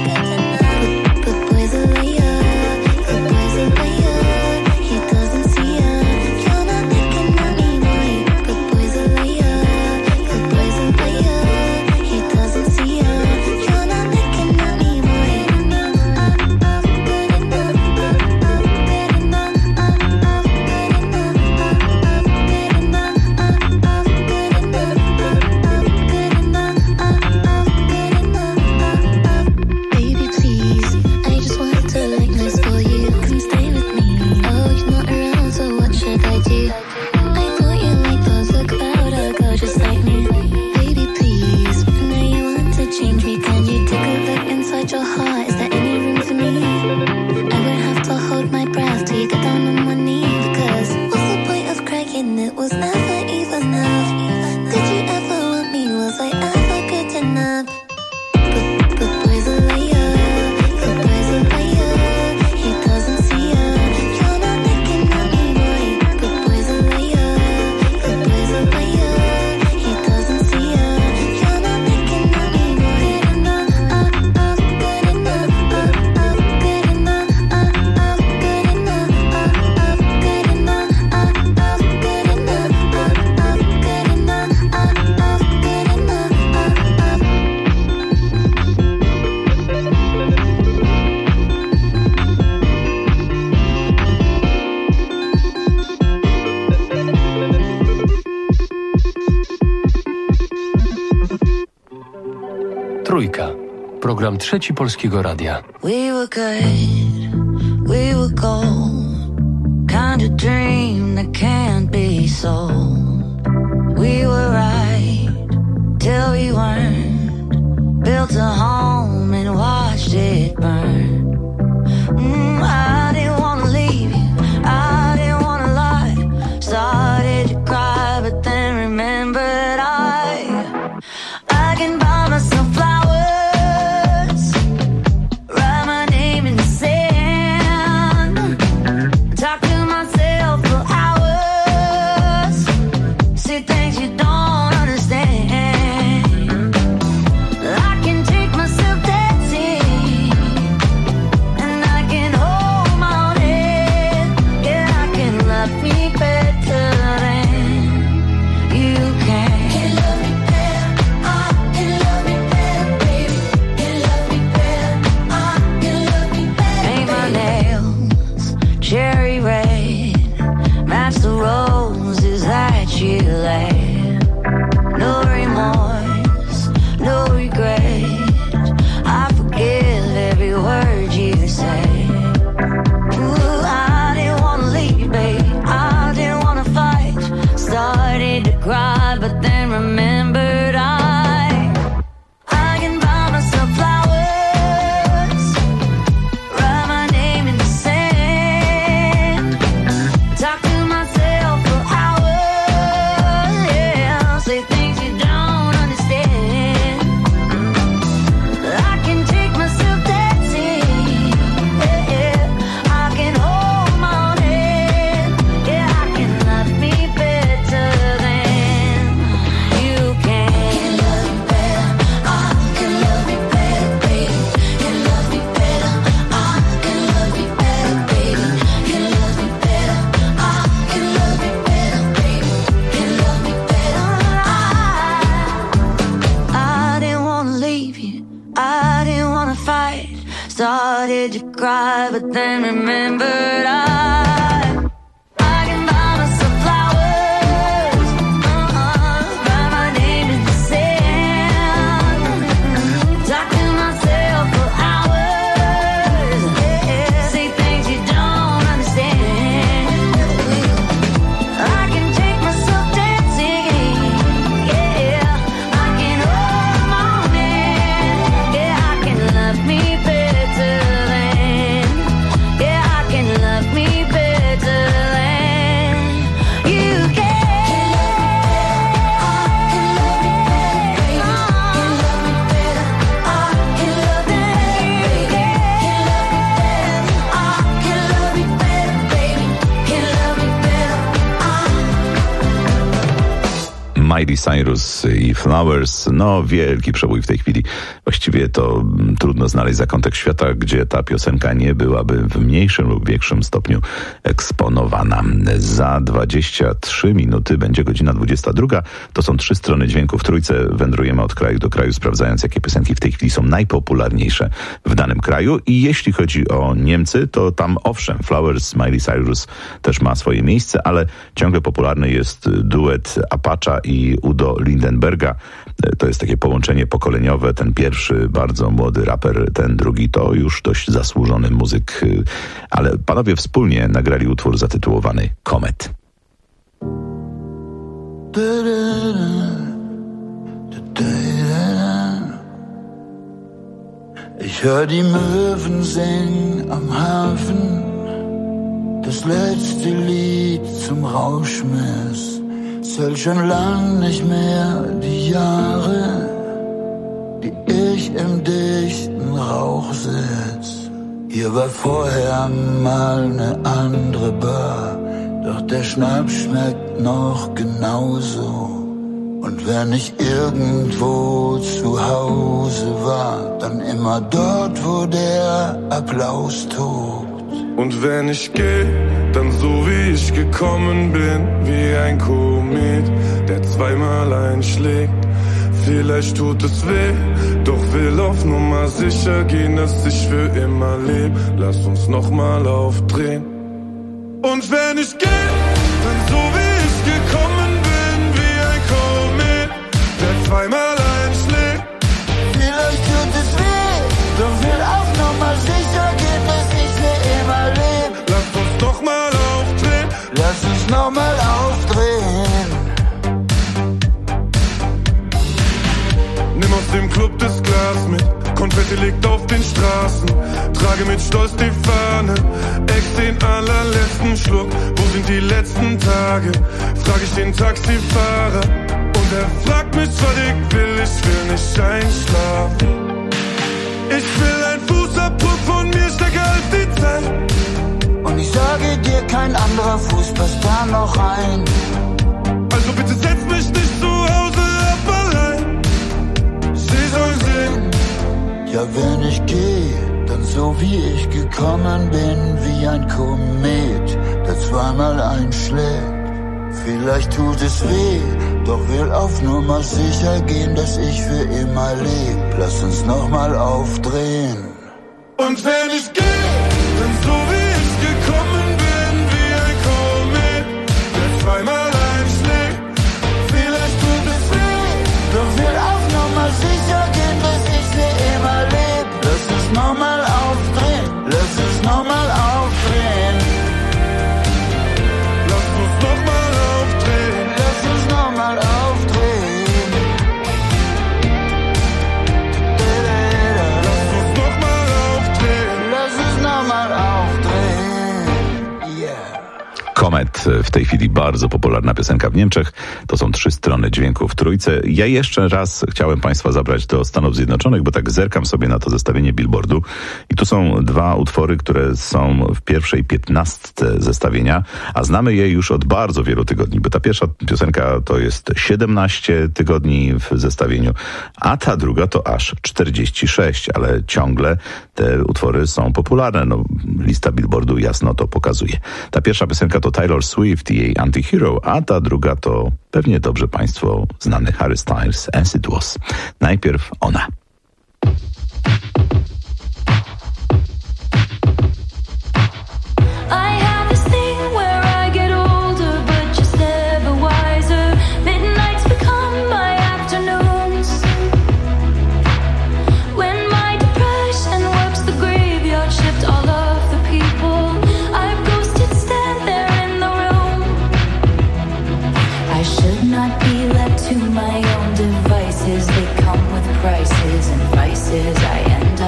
Program Trzeci Polskiego Radia. We were good, we were gold, kind of dream that can't be sold. We were right till we weren't, built a home and watched it burn. I didn't want to leave you, I didn't want to lie, started to cry but then remembered I can buy myself flowers. I can take myself dancing started to cry, but then remembered I can buy myself flowers, write my name in the sand, talk to myself for hours, say things you don't understand. I can take myself dancing, I can hold a moment, I can love me better than, I can love me better than you can. Miley Cyrus i Flowers, no wielki przebój w tej chwili. Właściwie to trudno znaleźć zakątek świata, gdzie ta piosenka nie byłaby w mniejszym lub większym stopniu eksponowana. Za 23 minuty będzie godzina 22. To są 3 strony dźwięku w trójce. Wędrujemy od kraju do kraju, sprawdzając, jakie piosenki w tej chwili są najpopularniejsze w danym kraju. I jeśli chodzi o Niemcy, to tam owszem, Flowers, Miley Cyrus też ma swoje miejsce, ale ciągle popularny jest duet Apache i Udo Lindenberga. To jest takie połączenie pokoleniowe. Ten pierwszy bardzo młody raper, ten drugi to już dość zasłużony muzyk. Ale panowie wspólnie nagrali utwór zatytułowany Comet. Ich hör die Möwen singen am Hafen, das letzte Lied zum Rauschmiss. Zähl schon lang nicht mehr die Jahre, die ich im dichten Rauch sitz. Hier war vorher mal ne andere Bar, doch der Schnaps schmeckt noch genauso. Und wenn ich irgendwo zu Hause war, dann immer dort, wo der Applaus tobt. Und wenn ich geh, dann so wie ich gekommen bin, wie ein Komet, der zweimal einschlägt. Vielleicht tut es weh, doch will auf Nummer sicher gehen, dass ich für immer leb. Lass uns nochmal aufdrehen. Und wenn ich geh, dann so wie ich gekommen bin, wie ein Komet, der zweimal einschlägt. Vielleicht tut es weh, doch will auf Nummer sicher gehen, dass ich für immer leb. Lass uns nochmal aufdrehen. Lass uns nochmal aufdrehen. Nimm aus dem Club das Glas mit, Konfetti liegt auf den Straßen. Trage mit Stolz die Fahne, ex den allerletzten Schluck. Wo sind die letzten Tage? Frag ich den Taxifahrer. Und er fragt mich, was ich will nicht einschlafen. Ich will ein Fußabdruck von mir stärker als die Zeit. Und ich sage dir, kein anderer Fuß passt da noch rein. Also bitte setz mich nicht zu Hause ab allein. Sie soll sehen. Ja, wenn ich gehe, dann so wie ich gekommen bin, wie ein Komet, der zweimal einschlägt. Vielleicht tut es weh, doch will auf Nummer sicher gehen, dass ich für immer leb. Lass uns nochmal aufdrehen. Und wenn ich gehe, dann so wie ich gekommen bin, wie ein Komet, der zweimal einschlägt. Vielleicht tut es weh, doch will auf Nummer sicher gehen, dass ich für immer leb. Lass uns nochmal aufdrehen, lass uns nochmal aufdrehen. Lass uns nochmal aufdrehen. Lass uns nochmal aufdrehen. Lass uns nochmal aufdrehen. Lass uns nochmal aufdrehen. Yeah. Comet, w tej chwili bardzo popularna piosenka w Niemczech. To są 3 strony dźwięku w trójce. Ja jeszcze raz chciałem Państwa zabrać do Stanów Zjednoczonych, bo tak zerkam sobie na to zestawienie Billboardu i tu są 2 utwory, które są w pierwszej 15 zestawienia, a znamy je już od bardzo wielu tygodni, bo ta pierwsza piosenka to jest 17 tygodni w zestawieniu, a ta druga to aż 46, ale ciągle te utwory są popularne. No, lista Billboardu jasno to pokazuje. Ta pierwsza piosenka to Taylor Swift i jej Anti-Hero, a ta druga to pewnie dobrze Państwu znany Harry Styles, As It Was. Najpierw ona.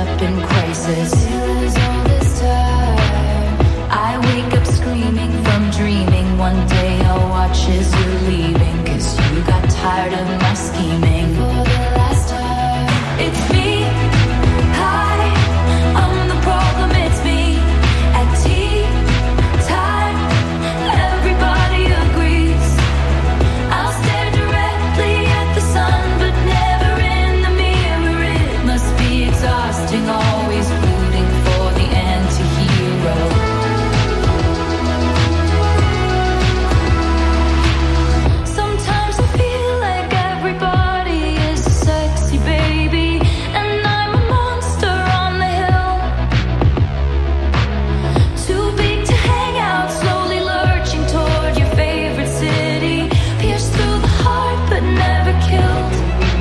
up in crisis. All this time, I wake up screaming from dreaming. One day I'll watch as you're leaving, 'cause you got tired of my scheming. For the last time, it's me. Hi, I'm the problem, it's me. At tea time, everybody agrees. I'll stare directly at the sun, but never in the mirror. It must be exhausting, always rooting for the anti-hero. Sometimes I feel like everybody is a sexy baby, and I'm a monster on the hill. Too big to hang out, slowly lurching toward your favorite city. Pierced through the heart, but never killed.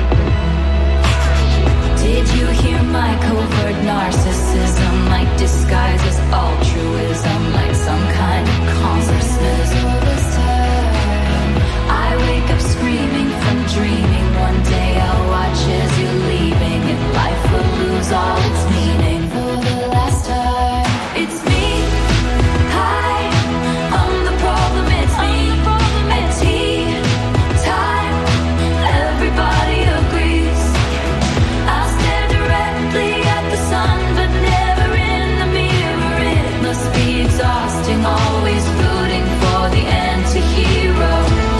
Did you hear my covert narcissism? Like disguise as altruism, like some kind of consciousness. All this time, I wake up screaming from dreaming. One day I'll watch as you're leaving, and life will lose all its meaning. For the last time, it's me. Hi, I'm the problem, it's me. At tea time, everybody agrees. I'll stare directly at the sun, but never in the mirror. It must be exhausting, always rooting for the anti-hero.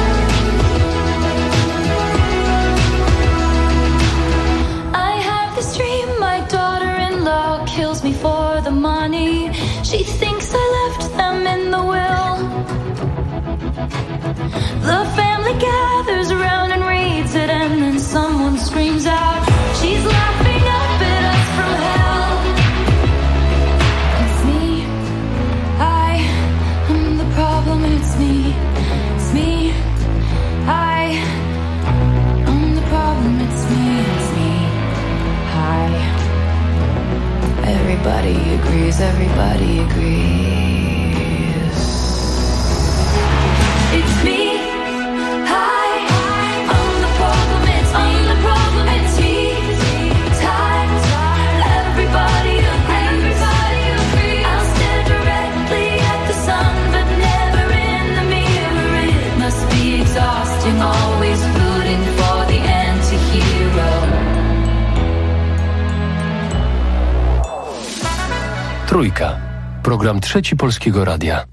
I have this dream, my daughter-in-law kills me for the money. She thinks I left them in the will. The family gathers around and reads it, and then someone screams out, she's laughing up at us from hell. It's me. I'm the problem, it's me. It's me. I'm the problem, it's me. It's me. Hi. Everybody agrees, everybody agrees. It's me. Hi. I'm the problem, it's me. I'm the problem, it's me. Time. Everybody agrees. I'll stare directly at the sun, but never in the mirror. It must be exhausting, always rooting for the anti-hero. Trójka. Program Trzeci Polskiego Radia.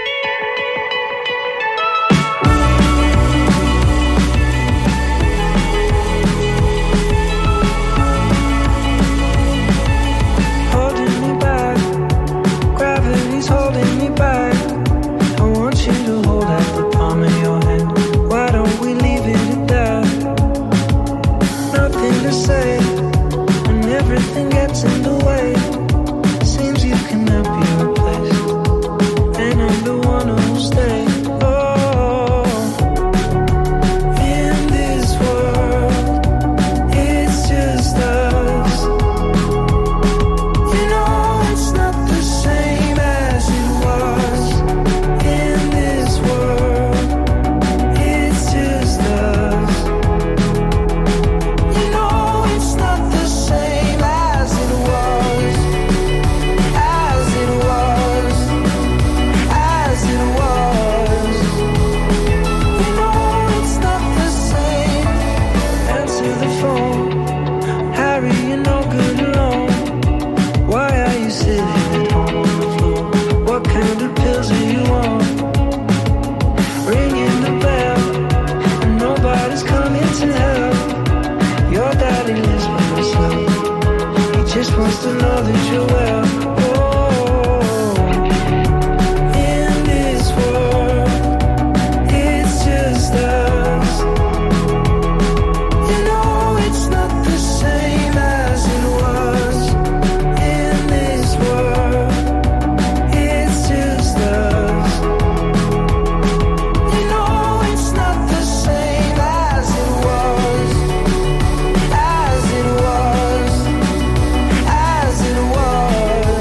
Holding me back, gravity's holding me back. I want you to hold out the palm of your hand. Why don't we leave it at that? Nothing to say when everything gets in the way. Seems you cannot be replaced, and I'm the one who'll stay. Oh, in this world, it's just us. You know it's not the same as it was. In this world, it's just us. You know it's not the same as it was. As it was. As it was. You know it's not the same. Answer the phone. Harry, you're no good alone. Why are you sitting at home on the floor? What kind of pills are you on? Ringing the bell, and nobody's coming to help. Your daddy lives by himself. He just wants to know that you're well. Oh, in this world, it's just us. You know it's not the same as it was. In this world, it's just us. You know it's not the same as it was. As it was. As it was.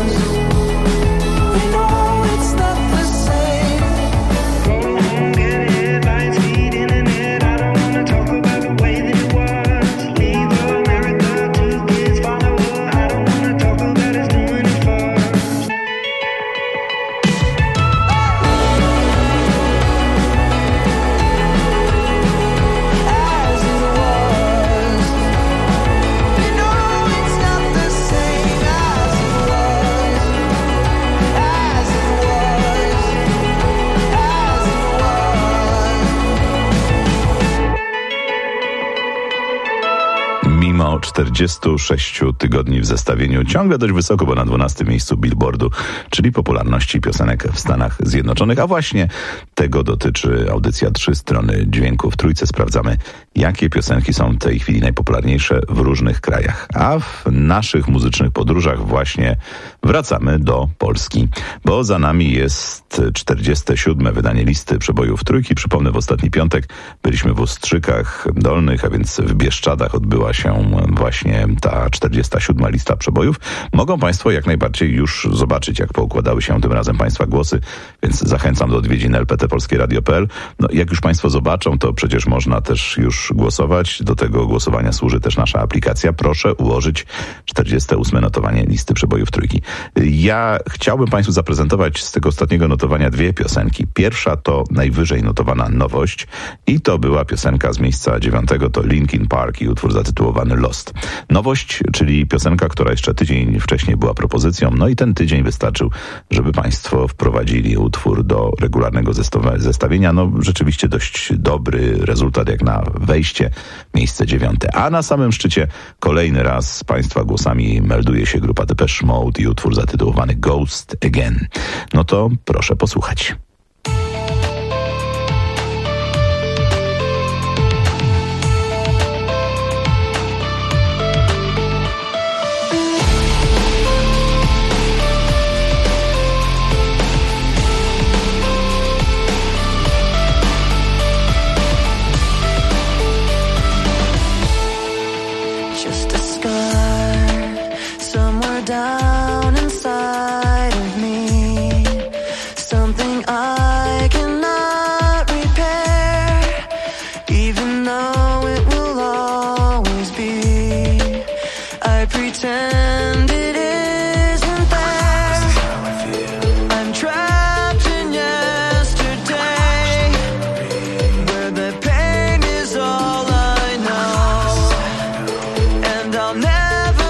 46 tygodni w zestawieniu, ciągle dość wysoko, bo na 12 miejscu Billboardu, czyli popularności piosenek w Stanach Zjednoczonych. A właśnie tego dotyczy audycja 3 strony dźwięku. W Trójce sprawdzamy, jakie piosenki są w tej chwili najpopularniejsze w różnych krajach. A w naszych muzycznych podróżach właśnie wracamy do Polski, bo za nami jest 47. wydanie listy przebojów Trójki. Przypomnę, w ostatni piątek byliśmy w Ustrzykach Dolnych, a więc w Bieszczadach odbyła się właśnie ta 47. lista przebojów. Mogą Państwo jak najbardziej już zobaczyć, jak poukładały się tym razem Państwa głosy, więc zachęcam do odwiedzin lptpolskieradio.pl. No, jak już Państwo zobaczą, to przecież można też już głosować. Do tego głosowania służy też nasza aplikacja. Proszę ułożyć 48. notowanie listy przebojów Trójki. Ja chciałbym Państwu zaprezentować z tego ostatniego notowania 2 piosenki. Pierwsza to najwyżej notowana nowość i to była piosenka z miejsca 9, to Linkin Park i utwór zatytułowany Lost. Nowość, czyli piosenka, która jeszcze tydzień wcześniej była propozycją, no i ten tydzień wystarczył, żeby Państwo wprowadzili utwór do regularnego zestawienia. No rzeczywiście dość dobry rezultat jak na wejście, miejsce 9. A na samym szczycie kolejny raz z Państwa głosami melduje się grupa Depeche Mode i utwór zatytułowany Ghost Again. No to proszę posłuchać. Down inside of me, something I cannot repair, even though it will always be. I pretend it isn't there. I'm trapped in yesterday, where the pain is all I know, and I'll never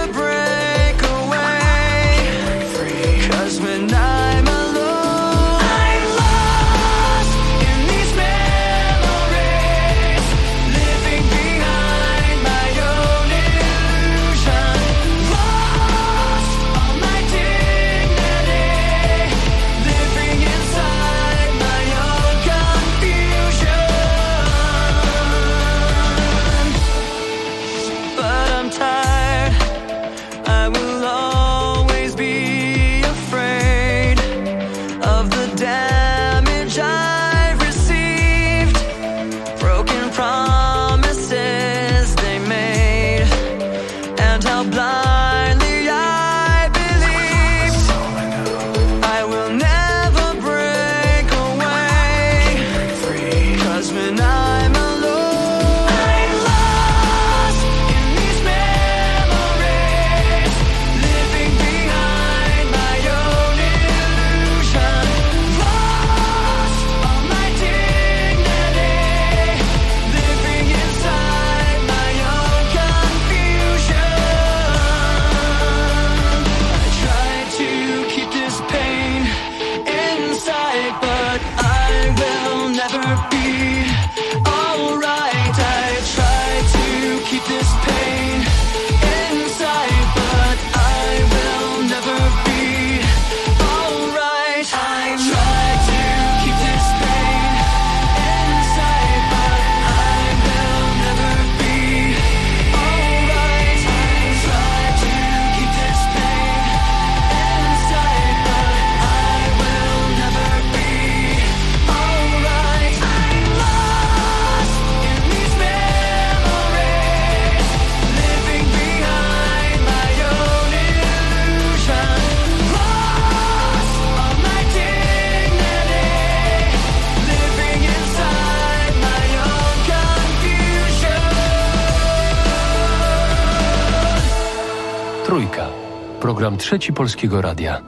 Trójka. Program Trzeci Polskiego Radia.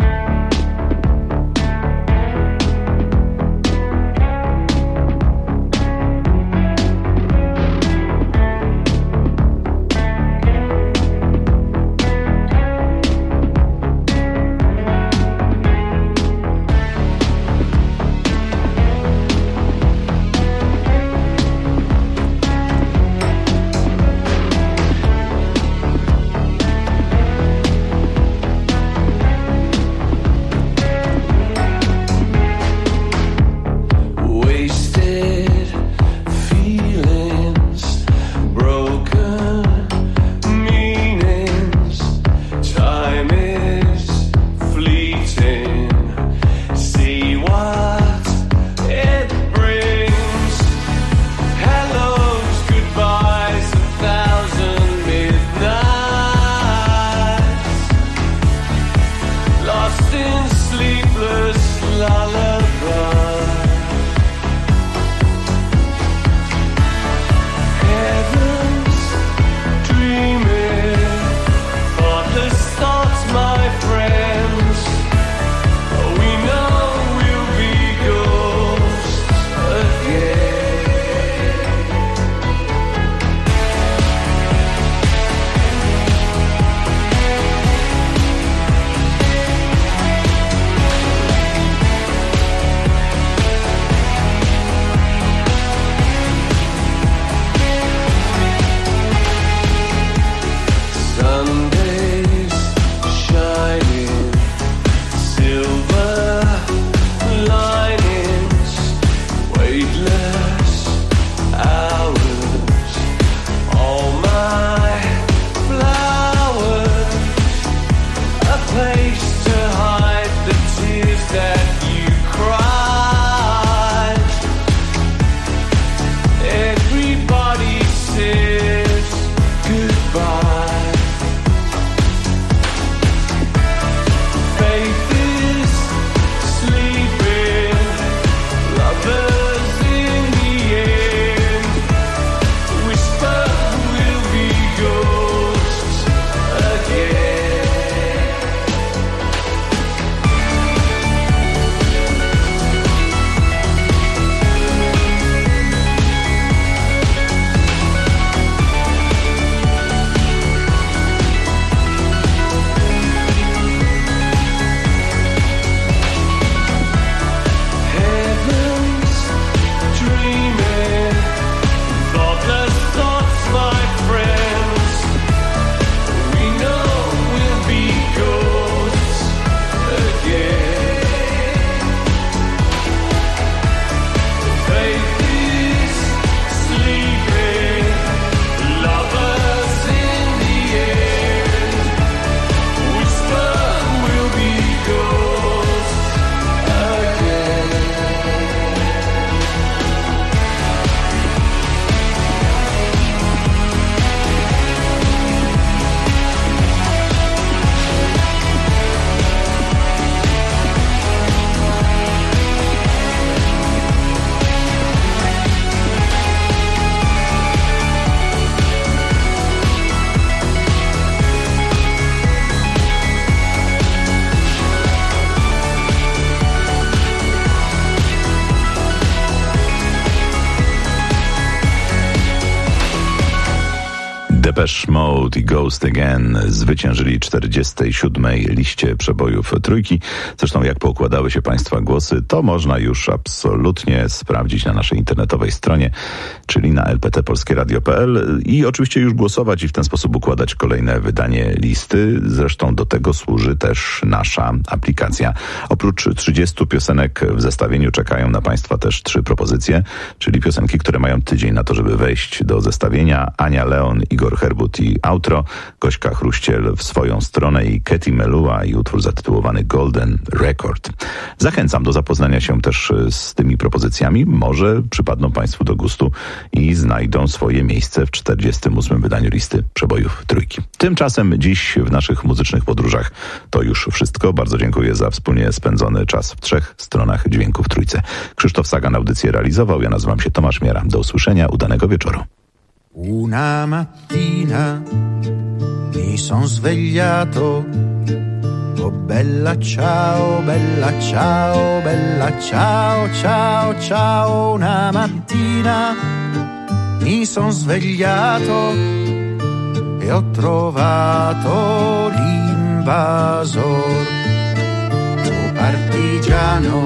Depeche Mode i Ghost Again zwyciężyli 47. liście przebojów trójki. Zresztą jak poukładały się Państwa głosy, to można już absolutnie sprawdzić na naszej internetowej stronie, czyli na lptpolskieradio.pl i oczywiście już głosować i w ten sposób układać kolejne wydanie listy. Zresztą do tego służy też nasza aplikacja. Oprócz 30 piosenek w zestawieniu czekają na Państwa też 3 propozycje, czyli piosenki, które mają tydzień na to, żeby wejść do zestawienia. Ania Leon, Igor Herbut i Outro, Gośka Chruściel w swoją stronę i Katy Melua i utwór zatytułowany Golden Record. Zachęcam do zapoznania się też z tymi propozycjami. Może przypadną Państwu do gustu i znajdą swoje miejsce w 48. wydaniu listy przebojów trójki. Tymczasem dziś w naszych muzycznych podróżach to już wszystko. Bardzo dziękuję za wspólnie spędzony czas w 3 stronach dźwięku w trójce. Krzysztof Sagan audycję realizował. Ja nazywam się Tomasz Miera. Do usłyszenia. Udanego wieczoru. Una mattina mi son svegliato, oh bella ciao, bella ciao, bella ciao, ciao, ciao. Una mattina mi son svegliato e ho trovato l'invasor. Oh partigiano,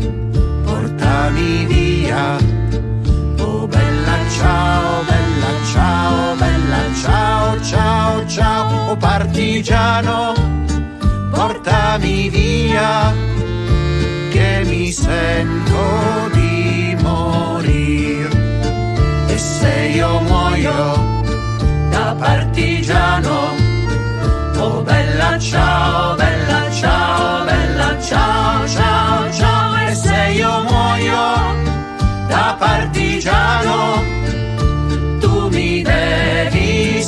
portami via, oh bella ciao, bella ciao, bella ciao, ciao, ciao. Oh partigiano, portami via, che mi sento di morir. E se io muoio da partigiano, oh bella ciao, bella ciao, bella ciao, ciao, ciao. E se io muoio da partigiano, tu mi devi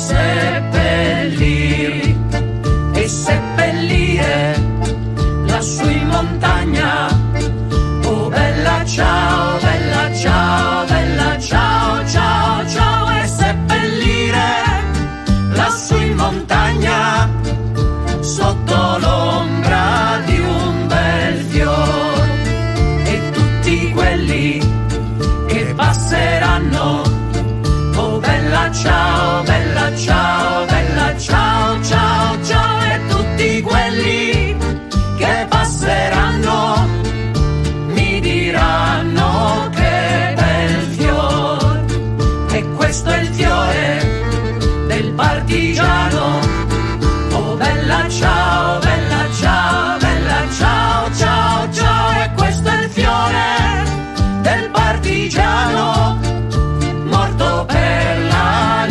seppellire e seppellire lassù in montagna. Oh bella ciao, bella ciao, bella ciao, ciao, ciao. E seppellire lassù in montagna sotto l'ombra di un bel fior. E tutti quelli che passeranno, oh bella ciao, bella ciao, bella ciao, ciao, ciao. E tutti quelli che passeranno mi diranno che bel fior. E questo è il fiore del partigiano, oh bella ciao, bella ciao, bella ciao, ciao, ciao. E questo è il fiore del partigiano, morto per la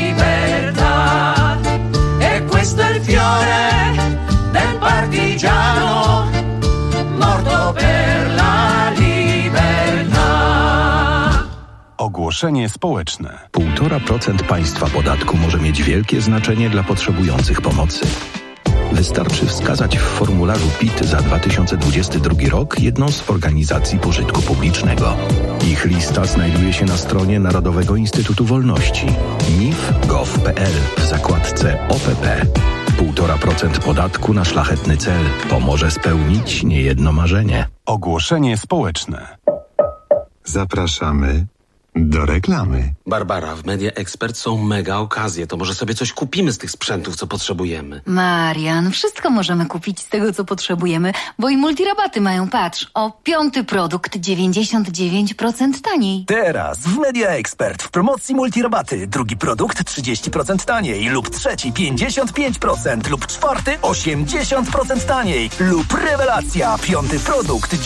libertà. E questo è il fiore del partigiano, morto per la libertà. Ogłoszenie społeczne. 1,5% państwa podatku może mieć wielkie znaczenie dla potrzebujących pomocy. Wystarczy wskazać w formularzu PIT za 2022 rok jedną z organizacji pożytku publicznego. Ich lista znajduje się na stronie Narodowego Instytutu Wolności nif.gov.pl w zakładce OPP. 1,5% podatku na szlachetny cel pomoże spełnić niejedno marzenie. Ogłoszenie społeczne. Zapraszamy do reklamy. Barbara, w Media Expert są mega okazje. To może sobie coś kupimy z tych sprzętów, co potrzebujemy. Marian, wszystko możemy kupić z tego, co potrzebujemy, bo i multirabaty mają, patrz, o 5. produkt 99% taniej. Teraz w Media Expert w promocji multirabaty. 2. produkt 30% taniej lub 3. 55% lub 4. 80% taniej lub rewelacja 5. produkt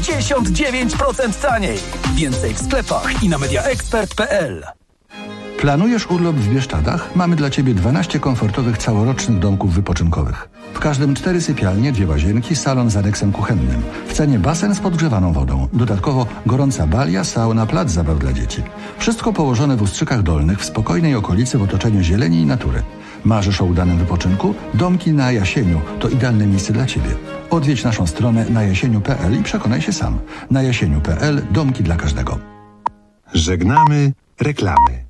99% taniej. Więcej w sklepach i na mediaexpert.pl. Planujesz urlop w Bieszczadach? Mamy dla Ciebie 12 komfortowych całorocznych domków wypoczynkowych. W każdym 4 sypialnie, 2 łazienki, salon z aneksem kuchennym. W cenie basen z podgrzewaną wodą. Dodatkowo gorąca balia, sauna, plac zabaw dla dzieci. Wszystko położone w Ustrzykach Dolnych, w spokojnej okolicy w otoczeniu zieleni i natury. Marzysz o udanym wypoczynku? Domki na Jasieniu to idealne miejsce dla Ciebie. Odwiedź naszą stronę najasieniu.pl i przekonaj się sam. Na jasieniu.pl domki dla każdego. Żegnamy reklamy.